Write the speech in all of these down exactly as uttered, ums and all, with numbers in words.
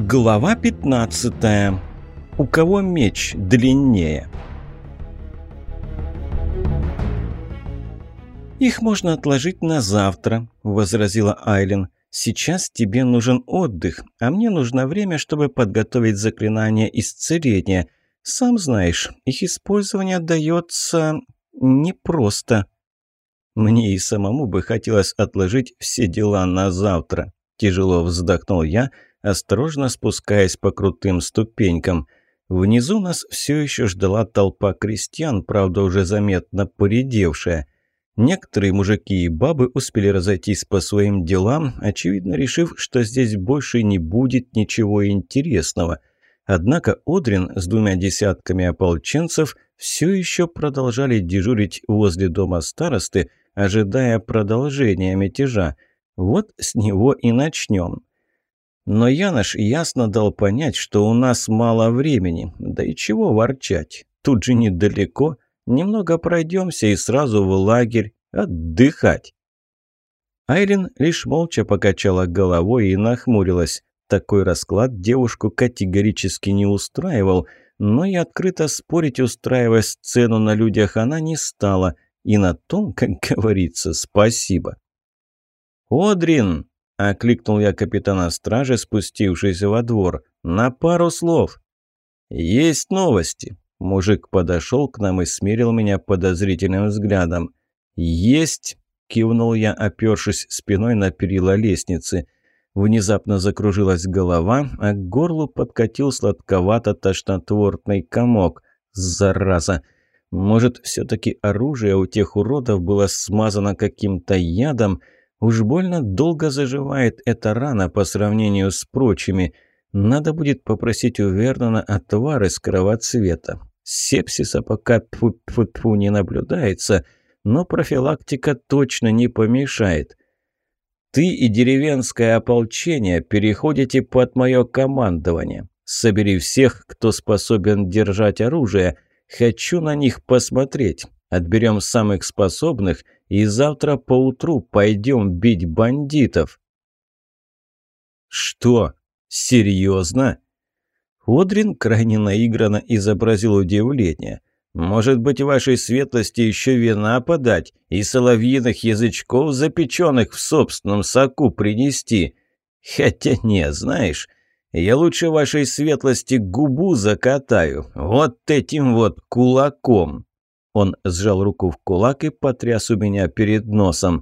Глава пятнадцатая. У кого меч длиннее? «Их можно отложить на завтра», — возразила Айлин. «Сейчас тебе нужен отдых, а мне нужно время, чтобы подготовить заклинание исцеления. Сам знаешь, их использование дается непросто». «Мне и самому бы хотелось отложить все дела на завтра», — тяжело вздохнул я, осторожно спускаясь по крутым ступенькам. Внизу нас все еще ждала толпа крестьян, правда уже заметно поредевшая. Некоторые мужики и бабы успели разойтись по своим делам, очевидно решив, что здесь больше не будет ничего интересного. Однако Одрин с двумя десятками ополченцев все еще продолжали дежурить возле дома старосты, ожидая продолжения мятежа. Вот с него и начнем. Но Янош ясно дал понять, что у нас мало времени, да и чего ворчать. Тут же недалеко, немного пройдемся и сразу в лагерь отдыхать. Айлин лишь молча покачала головой и нахмурилась. Такой расклад девушку категорически не устраивал, но и открыто спорить, устраивая сцену на людях, она не стала. И на том, как говорится, спасибо. «Одрин!» — окликнул я капитана стражи, спустившись во двор. «На пару слов». «Есть новости». Мужик подошел к нам и смерил меня подозрительным взглядом. «Есть!» — кивнул я, опершись спиной на перила лестницы. Внезапно закружилась голова, а к горлу подкатил сладковато-тошнотворный комок. Зараза! Может, все-таки оружие у тех уродов было смазано каким-то ядом? Уж больно долго заживает эта рана по сравнению с прочими. Надо будет попросить у Вернона отвар из кровоцвета. Сепсиса пока тьфу-тьфу-тьфу не наблюдается, но профилактика точно не помешает. Ты и деревенское ополчение переходите под мое командование. Собери всех, кто способен держать оружие. Хочу на них посмотреть. Отберем самых способных и завтра поутру пойдем бить бандитов». «Что? Серьезно?» Одрин крайне наигранно изобразил удивление. «Может быть, вашей светлости еще вина подать и соловьиных язычков, запеченных в собственном соку, принести? Хотя не, знаешь, я лучше вашей светлости губу закатаю вот этим вот кулаком». Он сжал руку в кулак и потряс у меня перед носом.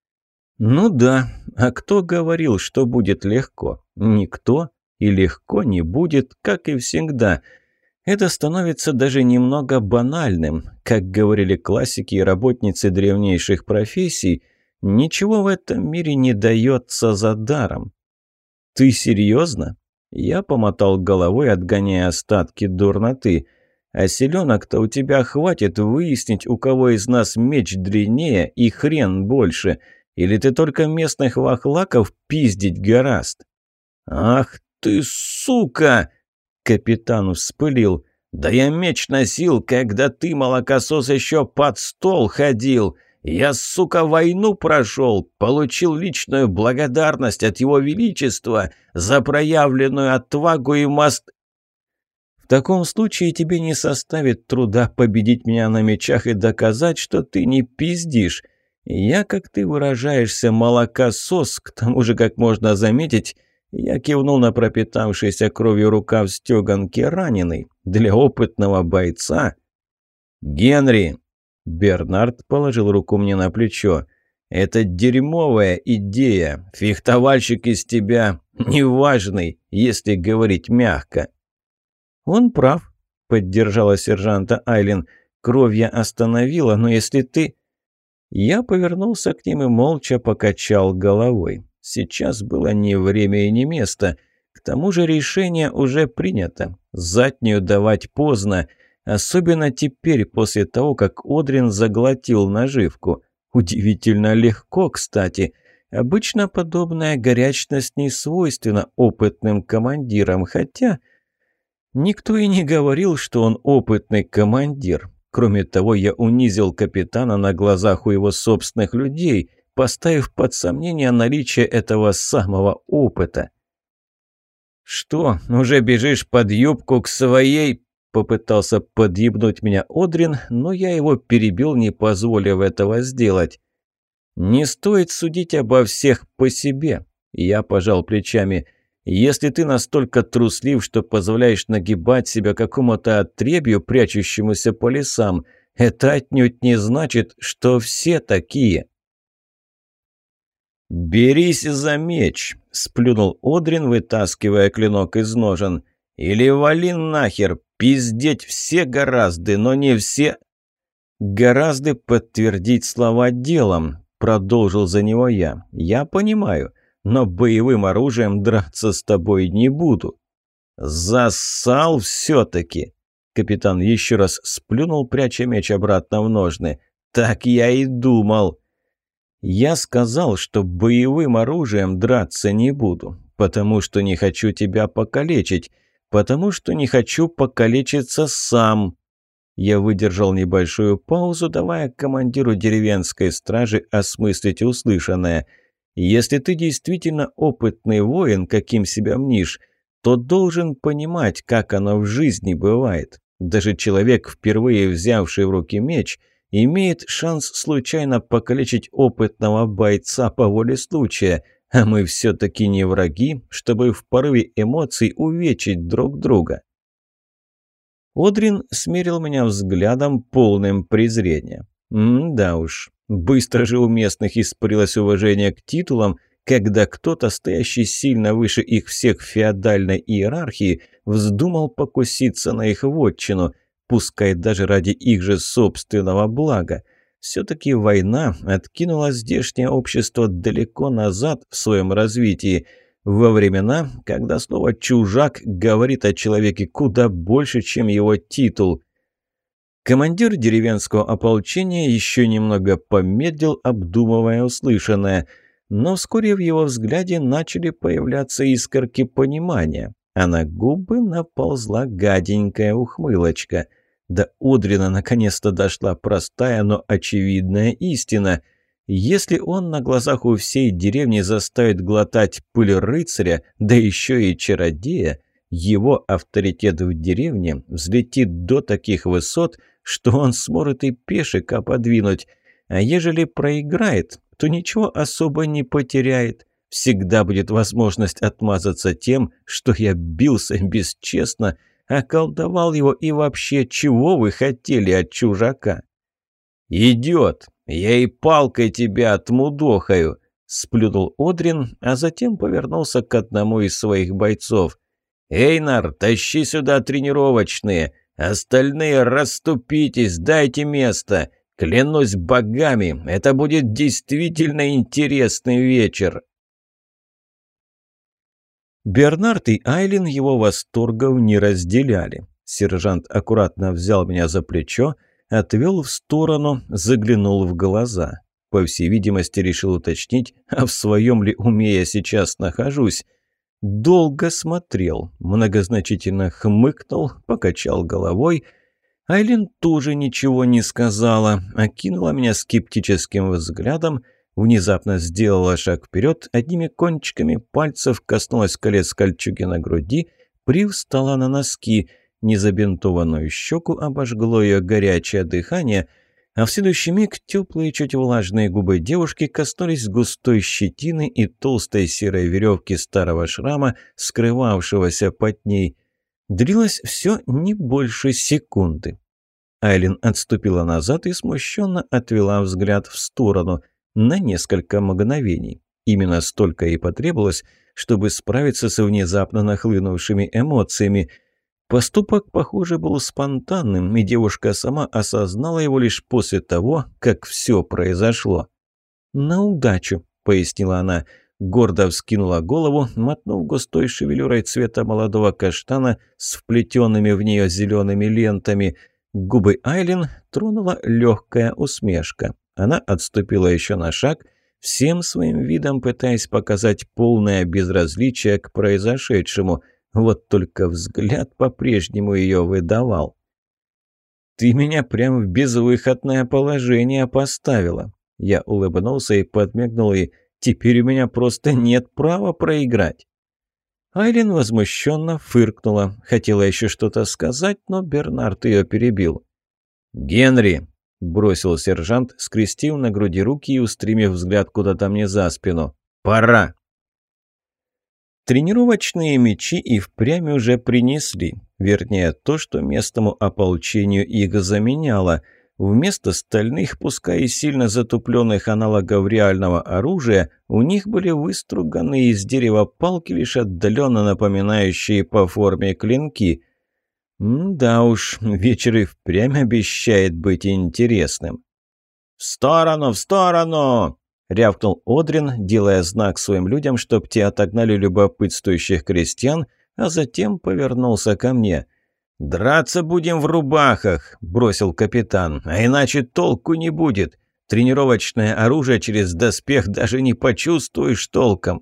«Ну да, а кто говорил, что будет легко? Никто, и легко не будет, как и всегда. Это становится даже немного банальным. Как говорили классики и работницы древнейших профессий, ничего в этом мире не дается за даром». «Ты серьезно?» Я помотал головой, отгоняя остатки дурноты. «А селенок-то у тебя хватит выяснить, у кого из нас меч длиннее и хрен больше. Или ты только местных вахлаков пиздить гораст?» «Ах ты, сука!» — капитан вспылил. «Да я меч носил, когда ты, молокосос, еще под стол ходил. Я, сука, войну прошел, получил личную благодарность от его величества за проявленную отвагу и мост...» «В таком случае тебе не составит труда победить меня на мечах и доказать, что ты не пиздишь. Я, как ты выражаешься, молокосос, к тому же, как можно заметить, я кивнул на пропитавшийся кровью рукав стеганки раненый. Для опытного бойца...» «Генри!» Бернард положил руку мне на плечо. «Это дерьмовая идея. Фехтовальщик из тебя неважный, если говорить мягко». «Он прав», — поддержала сержанта Айлин. «Кровь я остановила, но если ты...» Я повернулся к ним и молча покачал головой. Сейчас было не время и не место. К тому же решение уже принято. Заднюю давать поздно. Особенно теперь, после того, как Одрин заглотил наживку. Удивительно легко, кстати. Обычно подобная горячность не свойственна опытным командирам, хотя... Никто и не говорил, что он опытный командир. Кроме того, я унизил капитана на глазах у его собственных людей, поставив под сомнение наличие этого самого опыта. «Что, уже бежишь под юбку к своей?» Попытался подъебнуть меня Одрин, но я его перебил, не позволив этого сделать. «Не стоит судить обо всех по себе», – я пожал плечами. «Если ты настолько труслив, что позволяешь нагибать себя какому-то отребью, прячущемуся по лесам, это отнюдь не значит, что все такие». «Берись за меч», – сплюнул Одрин, вытаскивая клинок из ножен. «Или вали нахер, пиздеть все гораздо, но не все...» «Гораздо подтвердить слова делом», – продолжил за него я. «Я понимаю, но боевым оружием драться с тобой не буду». «Зассал все-таки!» Капитан еще раз сплюнул, пряча меч обратно в ножны. «Так я и думал». «Я сказал, что боевым оружием драться не буду, потому что не хочу тебя покалечить, потому что не хочу покалечиться сам». Я выдержал небольшую паузу, давая командиру деревенской стражи осмыслить услышанное. «Если ты действительно опытный воин, каким себя мнишь, то должен понимать, как оно в жизни бывает. Даже человек, впервые взявший в руки меч, имеет шанс случайно покалечить опытного бойца по воле случая, а мы все-таки не враги, чтобы в порыве эмоций увечить друг друга». Одрин смерил меня взглядом, полным презрения. М-да уж, быстро же у местных испарилось уважение к титулам, когда кто-то, стоящий сильно выше их всех в феодальной иерархии, вздумал покуситься на их вотчину, пускай даже ради их же собственного блага. Все-таки война откинула здешнее общество далеко назад в своем развитии, во времена, когда слово «чужак» говорит о человеке куда больше, чем его титул. Командир деревенского ополчения еще немного помедлил, обдумывая услышанное, но вскоре в его взгляде начали появляться искорки понимания, а на губы наползла гаденькая ухмылочка. До Одрина наконец-то дошла простая, но очевидная истина. Если он на глазах у всей деревни заставит глотать пыль рыцаря, да еще и чародея, его авторитет в деревне взлетит до таких высот, что он сможет и пешика подвинуть. А ежели проиграет, то ничего особо не потеряет. Всегда будет возможность отмазаться тем, что я бился бесчестно, околдовал его и вообще чего вы хотели от чужака? «Идиот! Я и палкой тебя отмудохаю!» – сплюнул Одрин, а затем повернулся к одному из своих бойцов. «Эйнар, тащи сюда тренировочные! Остальные расступитесь, дайте место! Клянусь богами, это будет действительно интересный вечер!» Бернард и Айлин его восторгов не разделяли. Сержант аккуратно взял меня за плечо, отвел в сторону, заглянул в глаза. По всей видимости, решил уточнить, а в своем ли уме я сейчас нахожусь. Долго смотрел, многозначительно хмыкнул, покачал головой. Айлин тоже ничего не сказала, окинула меня скептическим взглядом, внезапно сделала шаг вперед, одними кончиками пальцев коснулась колец кольчуги на груди, привстала на носки. Незабинтованную щеку обожгло ее горячее дыхание, а в следующий миг теплые, чуть влажные губы девушки коснулись густой щетины и толстой серой веревки старого шрама, скрывавшегося под ней. Длилось все не больше секунды. Айлин отступила назад и смущенно отвела взгляд в сторону на несколько мгновений. Именно столько и потребовалось, чтобы справиться с внезапно нахлынувшими эмоциями. Поступок, похоже, был спонтанным, и девушка сама осознала его лишь после того, как все произошло. «На удачу», — пояснила она, гордо вскинула голову, мотнув густой шевелюрой цвета молодого каштана с вплетенными в нее зелеными лентами. Губы Айлин тронула легкая усмешка. Она отступила еще на шаг, всем своим видом пытаясь показать полное безразличие к произошедшему. Вот только взгляд по-прежнему ее выдавал. «Ты меня прямо в безвыходное положение поставила». Я улыбнулся и подмигнул ей. «Теперь у меня просто нет права проиграть». Айлин возмущенно фыркнула. Хотела еще что-то сказать, но Бернард ее перебил. «Генри!» – бросил сержант, скрестив на груди руки и устремив взгляд куда-то мне за спину. «Пора!» Тренировочные мечи и впрямь уже принесли. Вернее, то, что местному ополчению их заменяло. Вместо стальных, пускай и сильно затупленных аналогов реального оружия, у них были выструганные из дерева палки, лишь отдаленно напоминающие по форме клинки. М-да уж, вечер и впрямь обещает быть интересным. «В сторону, в сторону!» — рявкнул Одрин, делая знак своим людям, чтоб те отогнали любопытствующих крестьян, а затем повернулся ко мне. «Драться будем в рубахах», — бросил капитан, — «а иначе толку не будет. Тренировочное оружие через доспех даже не почувствуешь толком».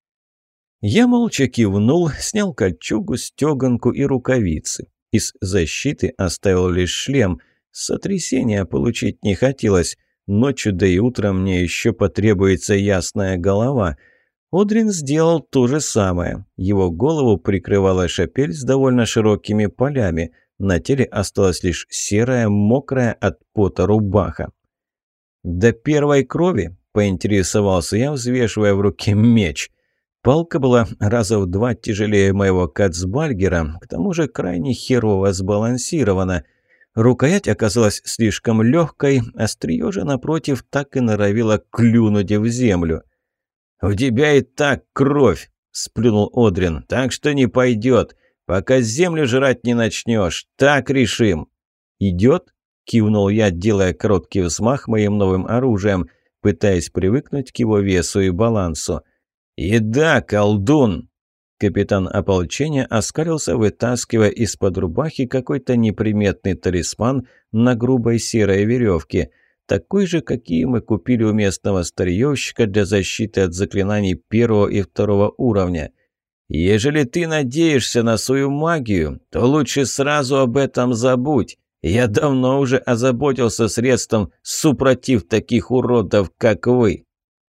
Я молча кивнул, снял кольчугу, стеганку и рукавицы. Из защиты оставил лишь шлем. Сотрясения получить не хотелось. Ночью да и утром мне еще потребуется ясная голова. Одрин сделал то же самое. Его голову прикрывала шапель с довольно широкими полями. На теле осталась лишь серая, мокрая от пота рубаха. «До первой крови?» – поинтересовался я, взвешивая в руке меч. Палка была раза в два тяжелее моего кацбальгера, к тому же крайне херово сбалансирована. Рукоять оказалась слишком легкой, острие же, напротив, так и норовило клюнуть в землю. «У тебя и так кровь!» – сплюнул Одрин. «Так что не пойдет, пока землю жрать не начнешь. Так решим!» «Идет?» – кивнул я, делая короткий взмах моим новым оружием, пытаясь привыкнуть к его весу и балансу. «Еда, колдун!» Капитан ополчения оскалился, вытаскивая из-под рубахи какой-то неприметный талисман на грубой серой веревке. Такой же, какие мы купили у местного старьевщика для защиты от заклинаний первого и второго уровня. «Ежели ты надеешься на свою магию, то лучше сразу об этом забудь. Я давно уже озаботился средством супротив таких уродов, как вы».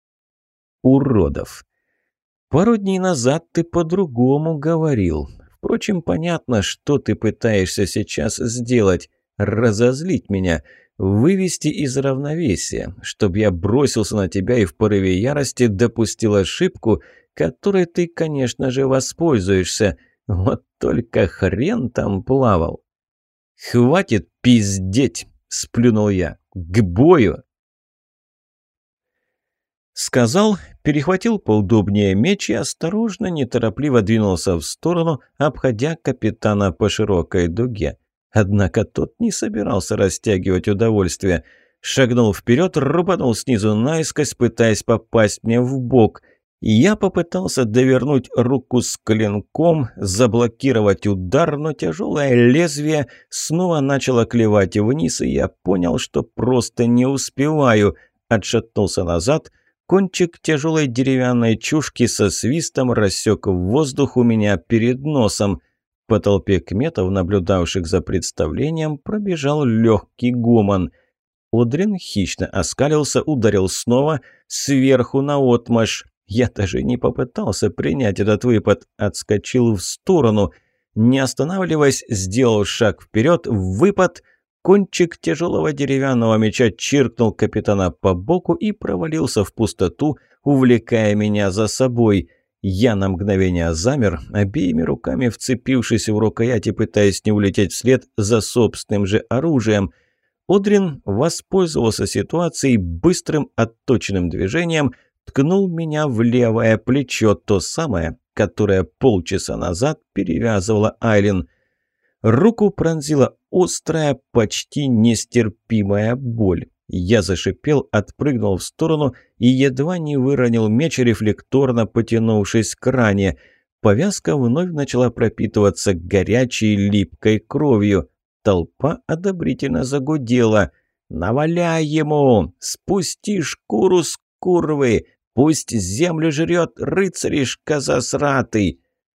Уродов. Пару дней назад ты по-другому говорил. Впрочем, понятно, что ты пытаешься сейчас сделать. Разозлить меня, вывести из равновесия, чтобы я бросился на тебя и в порыве ярости допустил ошибку, которой ты, конечно же, воспользуешься. Вот только хрен там плавал. «Хватит пиздеть!» – сплюнул я. «К бою!» Сказал, перехватил поудобнее меч и осторожно, неторопливо двинулся в сторону, обходя капитана по широкой дуге. Однако тот не собирался растягивать удовольствие. Шагнул вперед, рубанул снизу наискось, пытаясь попасть мне в бок. Я попытался довернуть руку с клинком, заблокировать удар, но тяжелое лезвие снова начало клевать вниз, и я понял, что просто не успеваю. Отшатнулся назад. Кончик тяжелой деревянной чушки со свистом рассек воздух у меня перед носом. По толпе кметов, наблюдавших за представлением, пробежал легкий гомон. Одрин хищно оскалился, ударил снова, сверху наотмашь. Я даже не попытался принять этот выпад, отскочил в сторону. Не останавливаясь, сделал шаг вперед, выпад. Кончик тяжелого деревянного меча чиркнул капитана по боку и провалился в пустоту, увлекая меня за собой. Я на мгновение замер, обеими руками вцепившись в рукоять и пытаясь не улететь вслед за собственным же оружием. Одрин воспользовался ситуацией, быстрым отточенным движением ткнул меня в левое плечо, то самое, которое полчаса назад перевязывала Айлин. Руку пронзила острая, почти нестерпимая боль. Я зашипел, отпрыгнул в сторону и едва не выронил меч, рефлекторно потянувшись к ране. Повязка вновь начала пропитываться горячей липкой кровью. Толпа одобрительно загудела. «Наваляй ему! Спусти шкуру с курвы! Пусть землю жрет рыцаришка засратый!»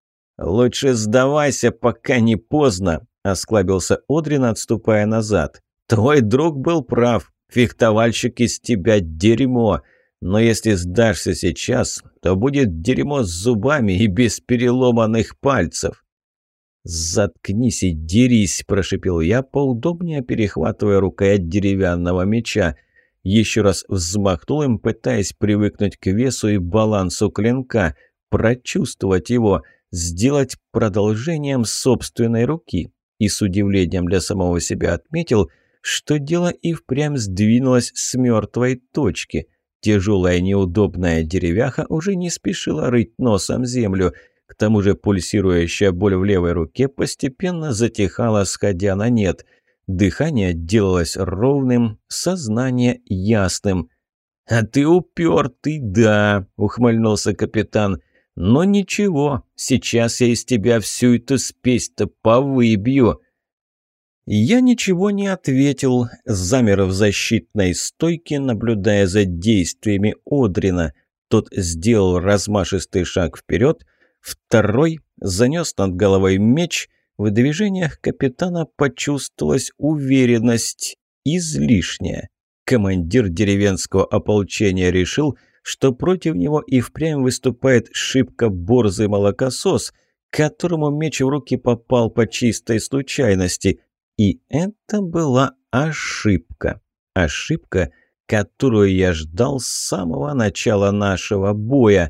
«Лучше сдавайся, пока не поздно», — осклабился Одрин, отступая назад. «Твой друг был прав. Фехтовальщик из тебя дерьмо. Но если сдашься сейчас, то будет дерьмо с зубами и без переломанных пальцев». «Заткнись и дерись», – прошипел я, поудобнее перехватывая рукоять деревянного меча. Еще раз взмахнул им, пытаясь привыкнуть к весу и балансу клинка, прочувствовать его, сделать продолжением собственной руки. И с удивлением для самого себя отметил, что дело и впрямь сдвинулось с мертвой точки. Тяжелая неудобная деревяха уже не спешила рыть носом землю. К тому же пульсирующая боль в левой руке постепенно затихала, сходя на нет. Дыхание делалось ровным, сознание ясным. «А ты упертый, да», — ухмыльнулся капитан. «Но ничего, сейчас я из тебя всю эту спесь-то повыбью». Я ничего не ответил, замер в защитной стойке, наблюдая за действиями Одрина. Тот сделал размашистый шаг вперед, второй занес над головой меч. В движениях капитана почувствовалась уверенность, излишняя. Командир деревенского ополчения решил, что против него и впрямь выступает шибко борзый молокосос, которому меч в руки попал по чистой случайности. И это была ошибка. Ошибка, которую я ждал с самого начала нашего боя.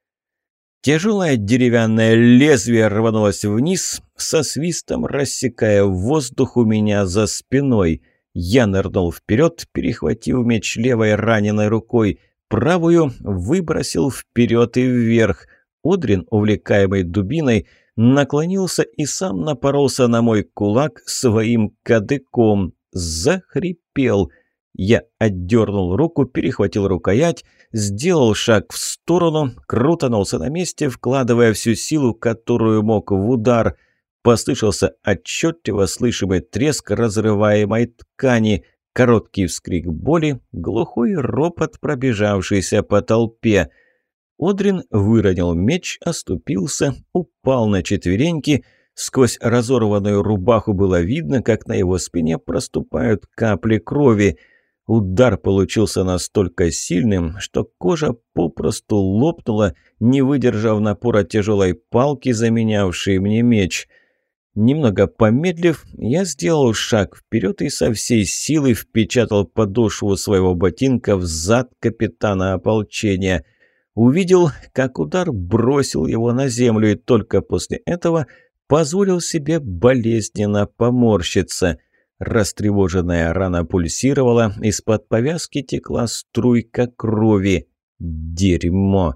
Тяжелое деревянное лезвие рванулось вниз, со свистом рассекая воздух у меня за спиной. Я нырнул вперед, перехватив меч левой раненой рукой, правую выбросил вперед и вверх. Одрин, увлекаемый дубиной, наклонился и сам напоролся на мой кулак своим кадыком. Захрипел. Я отдернул руку, перехватил рукоять, сделал шаг в сторону, крутанулся на месте, вкладывая всю силу, которую мог в удар. Послышался отчетливо слышимый треск разрываемой ткани, короткий вскрик боли, глухой ропот, пробежавшийся по толпе. Одрин выронил меч, оступился, упал на четвереньки. Сквозь разорванную рубаху было видно, как на его спине проступают капли крови. Удар получился настолько сильным, что кожа попросту лопнула, не выдержав напора тяжелой палки, заменявшей мне меч. Немного помедлив, я сделал шаг вперед и со всей силы впечатал подошву своего ботинка в зад капитана ополчения. Увидел, как удар бросил его на землю, и только после этого позволил себе болезненно поморщиться. Растревоженная рана пульсировала, из-под повязки текла струйка крови. Дерьмо!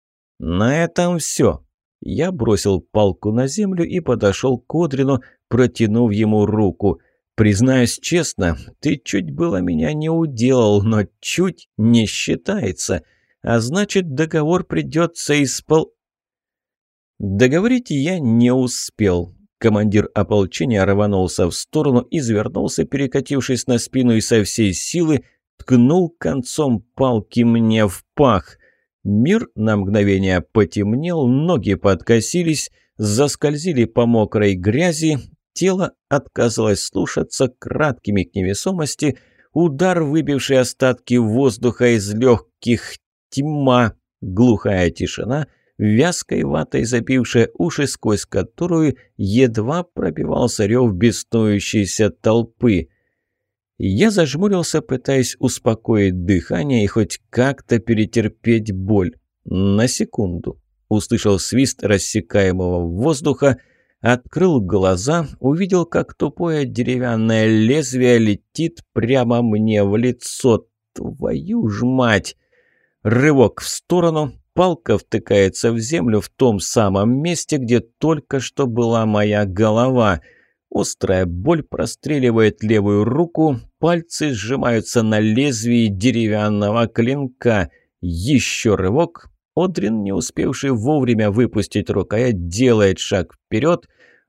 На этом все. Я бросил палку на землю и подошел к Одрину, протянув ему руку. «Признаюсь честно, ты чуть было меня не уделал, но чуть не считается. А значит, договор придется испол...» Договорить я не успел. Командир ополчения рванулся в сторону, извернулся, перекатившись на спину, и со всей силы ткнул концом палки мне в пах. Мир на мгновение потемнел, ноги подкосились, заскользили по мокрой грязи, тело отказалось слушаться, краткими к невесомости, удар, выбивший остатки воздуха из легких, тьма, глухая тишина, вязкой ватой забившая уши, сквозь которую едва пробивался рев беснующейся толпы. Я зажмурился, пытаясь успокоить дыхание и хоть как-то перетерпеть боль. На секунду услышал свист рассекаемого воздуха, открыл глаза, увидел, как тупое деревянное лезвие летит прямо мне в лицо. Твою ж мать! Рывок в сторону, палка втыкается в землю в том самом месте, где только что была моя голова. Острая боль простреливает левую руку, пальцы сжимаются на лезвии деревянного клинка. Еще рывок. Одрин, не успевший вовремя выпустить рукоять, делает шаг вперед.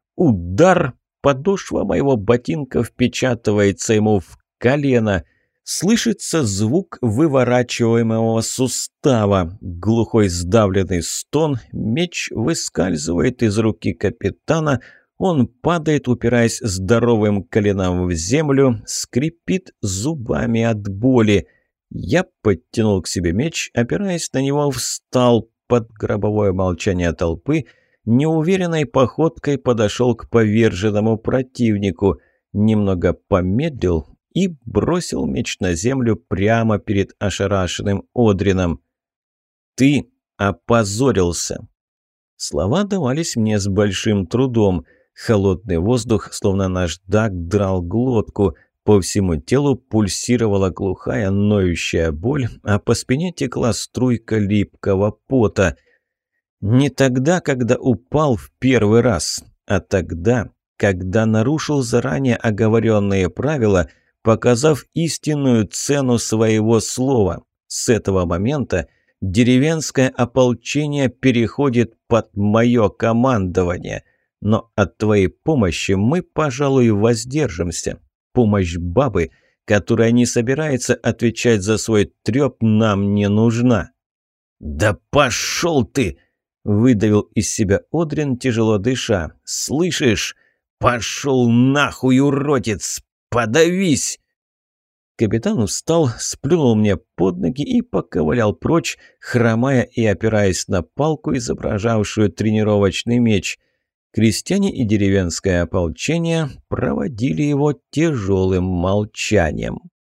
Удар. Подошва моего ботинка впечатывается ему в колено. Слышится звук выворачиваемого сустава. Глухой сдавленный стон. Меч выскальзывает из руки капитана. Он падает, упираясь здоровым коленом в землю, скрипит зубами от боли. Я подтянул к себе меч, опираясь на него, встал. под гробовое молчание толпы, неуверенной походкой подошел к поверженному противнику, немного помедлил и бросил меч на землю прямо перед ошарашенным Одрином. «Ты опозорился!» Слова давались мне с большим трудом. Холодный воздух, словно наждак, драл глотку. По всему телу пульсировала глухая, ноющая боль, а по спине текла струйка липкого пота. Не тогда, когда упал в первый раз, а тогда, когда нарушил заранее оговоренные правила, показав истинную цену своего слова. С этого момента деревенское ополчение переходит под мое командование. Но от твоей помощи мы, пожалуй, воздержимся. Помощь бабы, которая не собирается отвечать за свой трёп, нам не нужна». «Да пошел ты!» — выдавил из себя Одрин, тяжело дыша. «Слышишь? Пошел нахуй, уродец! Подавись!» Капитан встал, сплюнул мне под ноги и поковылял прочь, хромая и опираясь на палку, изображавшую тренировочный меч. Крестьяне и деревенское ополчение проводили его тяжелым молчанием.